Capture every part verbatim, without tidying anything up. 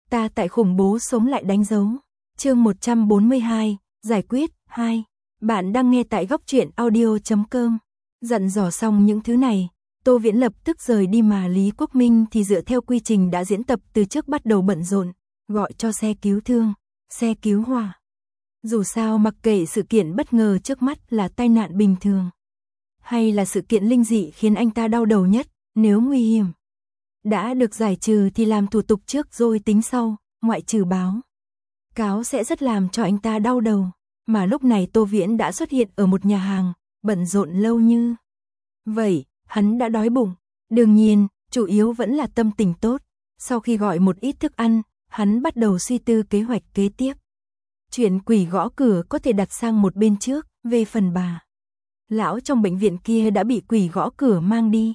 Ta tại khủng bố sống lại đánh dấu. Chương một trăm bốn mươi hai, giải quyết, hai. Bạn đang nghe tại góc truyện audio chấm com. Dặn dò xong những thứ này, Tô Viễn lập tức rời đi mà Lý Quốc Minh thì dựa theo quy trình đã diễn tập từ trước bắt đầu bận rộn, gọi cho xe cứu thương, xe cứu hỏa. Dù sao mặc kệ sự kiện bất ngờ trước mắt là tai nạn bình thường, hay là sự kiện linh dị khiến anh ta đau đầu nhất, nếu nguy hiểm đã được giải trừ thì làm thủ tục trước rồi tính sau, ngoại trừ báo cáo sẽ rất làm cho anh ta đau đầu. Mà lúc này Tô Viễn đã xuất hiện ở một nhà hàng, bận rộn lâu như vậy, hắn đã đói bụng. Đương nhiên, chủ yếu vẫn là tâm tình tốt. Sau khi gọi một ít thức ăn, hắn bắt đầu suy tư kế hoạch kế tiếp. Chuyện quỷ gõ cửa có thể đặt sang một bên trước, về phần bà lão trong bệnh viện kia đã bị quỷ gõ cửa mang đi.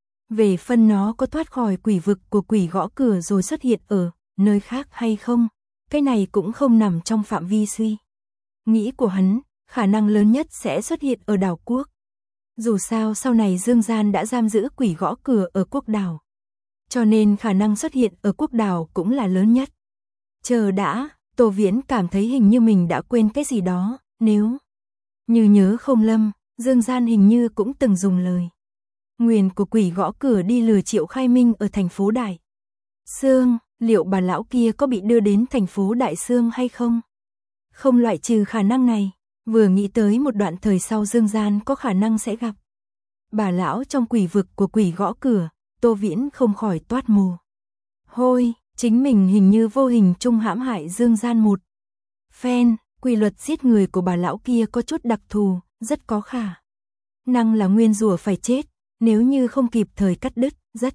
Về phần nó có thoát khỏi quỷ vực của quỷ gõ cửa rồi xuất hiện ở nơi khác hay không, cái này cũng không nằm trong phạm vi suy nghĩ của hắn, khả năng lớn nhất sẽ xuất hiện ở đảo quốc. Dù sao sau này Dương Gian đã giam giữ quỷ gõ cửa ở quốc đảo, cho nên khả năng xuất hiện ở quốc đảo cũng là lớn nhất. Chờ đã, Tô Viễn cảm thấy hình như mình đã quên cái gì đó, nếu như nhớ không lầm, Dương Gian hình như cũng từng dùng lời nguyền của quỷ gõ cửa đi lừa Triệu Khai Minh ở thành phố Đại Sương. Liệu bà lão kia có bị đưa đến thành phố Đại Sương hay không? Không loại trừ khả năng này. Vừa nghĩ tới một đoạn thời sau Dương Gian có khả năng sẽ gặp bà lão trong quỷ vực của quỷ gõ cửa, Tô Viễn không khỏi toát mồ hôi. Chính mình hình như vô hình trung hãm hại Dương Gian một phen. Quy luật giết người của bà lão kia có chút đặc thù, rất có khả năng là nguyên rủa phải chết, nếu như không kịp thời cắt đứt, rất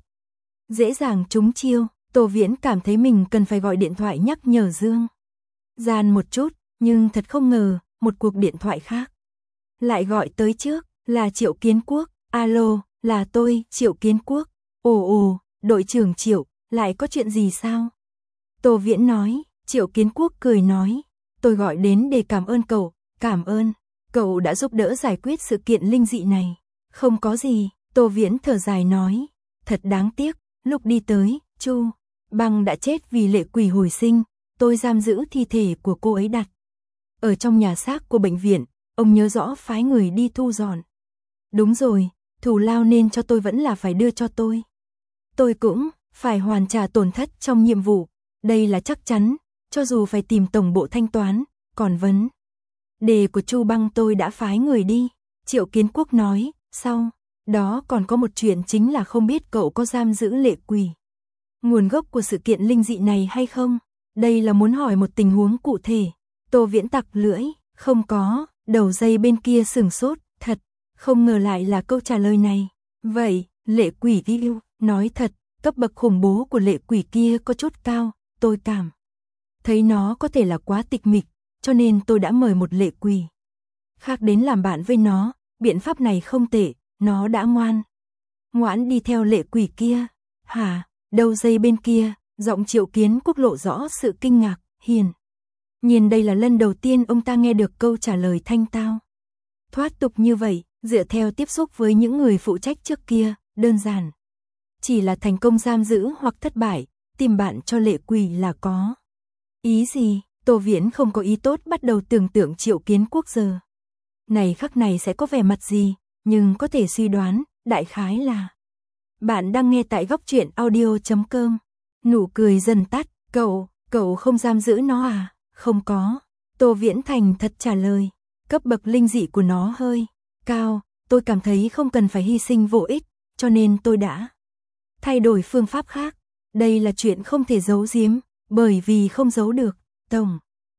dễ dàng trúng chiêu. Tô Viễn cảm thấy mình cần phải gọi điện thoại nhắc nhở Dương Gian một chút, nhưng thật không ngờ, một cuộc điện thoại khác lại gọi tới trước, là Triệu Kiến Quốc. Alo, là tôi, Triệu Kiến Quốc. Ồ ồ, đội trưởng Triệu, lại có chuyện gì sao? Tô Viễn nói. Triệu Kiến Quốc cười nói, tôi gọi đến để cảm ơn cậu. Cảm ơn, cậu đã giúp đỡ giải quyết sự kiện linh dị này. Không có gì, Tô Viễn thở dài nói, thật đáng tiếc, lúc đi tới, Chu Băng đã chết vì lệ quỷ hồi sinh, tôi giam giữ thi thể của cô ấy đặt ở trong nhà xác của bệnh viện, ông nhớ rõ phái người đi thu dọn. Đúng rồi, thù lao nên cho tôi vẫn là phải đưa cho tôi. Tôi cũng phải hoàn trả tổn thất trong nhiệm vụ, đây là chắc chắn, cho dù phải tìm tổng bộ thanh toán, còn vấn đề của Chu Băng tôi đã phái người đi. Triệu Kiến Quốc nói, sau đó còn có một chuyện chính là không biết cậu có giam giữ lệ quỷ nguồn gốc của sự kiện linh dị này hay không? Đây là muốn hỏi một tình huống cụ thể. Tô Viễn tặc lưỡi, không có. Đầu dây bên kia sửng sốt, thật, không ngờ lại là câu trả lời này. Vậy, lệ quỷ yêu, nói thật, cấp bậc khủng bố của lệ quỷ kia có chút cao, tôi cảm thấy nó có thể là quá tịch mịch, cho nên tôi đã mời một lệ quỷ khác đến làm bạn với nó. Biện pháp này không tệ, nó đã ngoan ngoãn đi theo lệ quỷ kia. Hả? Đầu dây bên kia, giọng Triệu Kiến Quốc lộ rõ sự kinh ngạc, hiền nhiên đây là lần đầu tiên ông ta nghe được câu trả lời thanh tao thoát tục như vậy. Dựa theo tiếp xúc với những người phụ trách trước kia, đơn giản chỉ là thành công giam giữ hoặc thất bại, tìm bạn cho lệ quỷ là có ý gì? Tô Viễn không có ý tốt bắt đầu tưởng tượng Triệu Kiến Quốc giờ này khắc này sẽ có vẻ mặt gì, nhưng có thể suy đoán, đại khái là bạn đang nghe tại góc truyện audio chấm com. Nụ cười dần tắt, cậu, cậu không giam giữ nó à? Không có. Tô Viễn thành thật trả lời, cấp bậc linh dị của nó hơi cao, tôi cảm thấy không cần phải hy sinh vô ích, cho nên tôi đã thay đổi phương pháp khác. Đây là chuyện không thể giấu giếm, bởi vì không giấu được. Tổng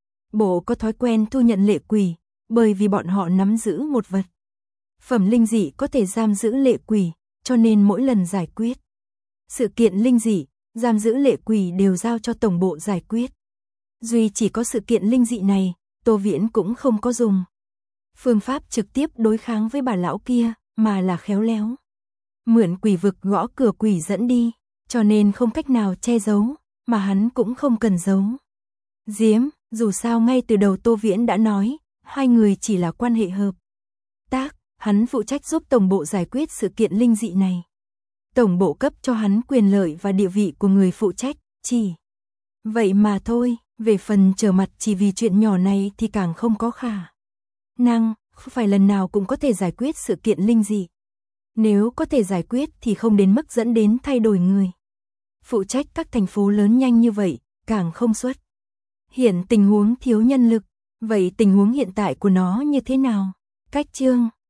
bộ có thói quen thu nhận lệ quỷ, bởi vì bọn họ nắm giữ một vật phẩm linh dị có thể giam giữ lệ quỷ, cho nên mỗi lần giải quyết sự kiện linh dị, giam giữ lệ quỷ đều giao cho tổng bộ giải quyết. Duy chỉ có sự kiện linh dị này, Tô Viễn cũng không có dùng phương pháp trực tiếp đối kháng với bà lão kia, mà là khéo léo mượn quỷ vực gõ cửa quỷ dẫn đi, cho nên không cách nào che giấu, mà hắn cũng không cần giấu giếm. Dù sao ngay từ đầu Tô Viễn đã nói, hai người chỉ là quan hệ hợp tác, hắn phụ trách giúp tổng bộ giải quyết sự kiện linh dị này. Tổng bộ cấp cho hắn quyền lợi và địa vị của người phụ trách, chỉ Vậy mà thôi, về phần trở mặt chỉ vì chuyện nhỏ này thì càng không có khả năng, không phải lần nào cũng có thể giải quyết sự kiện linh dị. Nếu có thể giải quyết thì không đến mức dẫn đến thay đổi người phụ trách các thành phố lớn nhanh như vậy, càng không xuất hiện tình huống thiếu nhân lực. Vậy tình huống hiện tại của nó như thế nào? Cách chương